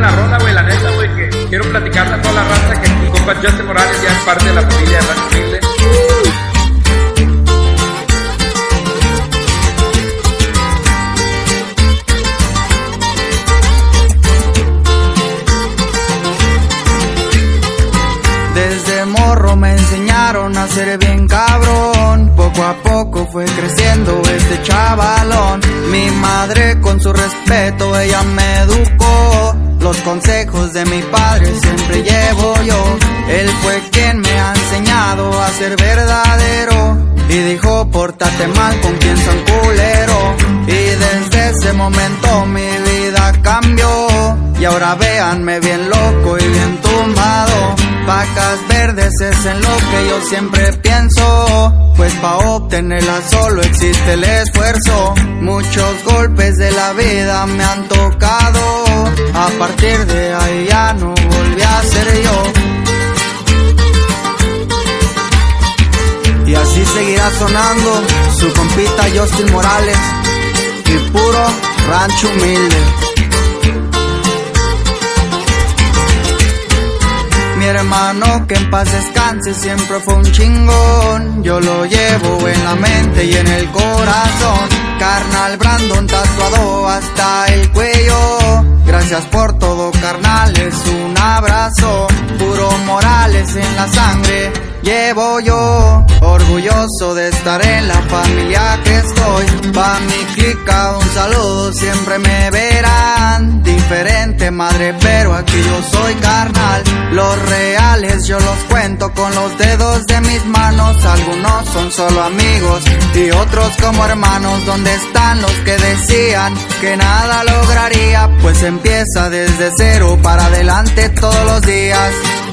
la rola, güey, la neta, güey, que quiero platicarle a toda la raza que mi compa Justin Morales ya es parte de la familia de Rancho Humilde. Desde morro me enseñaron a ser bien cabrón. Poco a poco fue creciendo este chavalón. Mi madre con su respeto, ella me educó. Los consejos de mi padre siempre llevo yo. Él fue quien me ha enseñado a ser verdadero. Y dijo, pórtate mal con quien sea un culero. Y desde ese momento mi vida cambió. Y ahora véanme bien loco y bien tumbado. Vacas verdes es en lo que yo siempre pienso. Pues pa' obtenerla solo existe el esfuerzo. Muchos golpes de la vida me han tocado. A partir de ahí ya no volví a ser yo. Y así seguirá sonando su compita Justin Morales. Y puro Rancho Humilde. Mi hermano que en paz descanse siempre fue un chingón. Yo lo llevo en la mente y en el corazón. Carnal Brandon tatuado hasta el cuello. Gracias por todo, carnales, un abrazo. Puro Morales en la sangre llevo yo. Orgulloso de estar en la familia que estoy. Pa' mi clica un saludo, siempre me verán. Diferente madre, pero aquí yo soy carnal. Los reales yo los cuento con los dedos de mis manos. Algunos son solo amigos y otros como hermanos. ¿Dónde están los que decían que nada lograría? Pues empieza desde cero para adelante todos los días.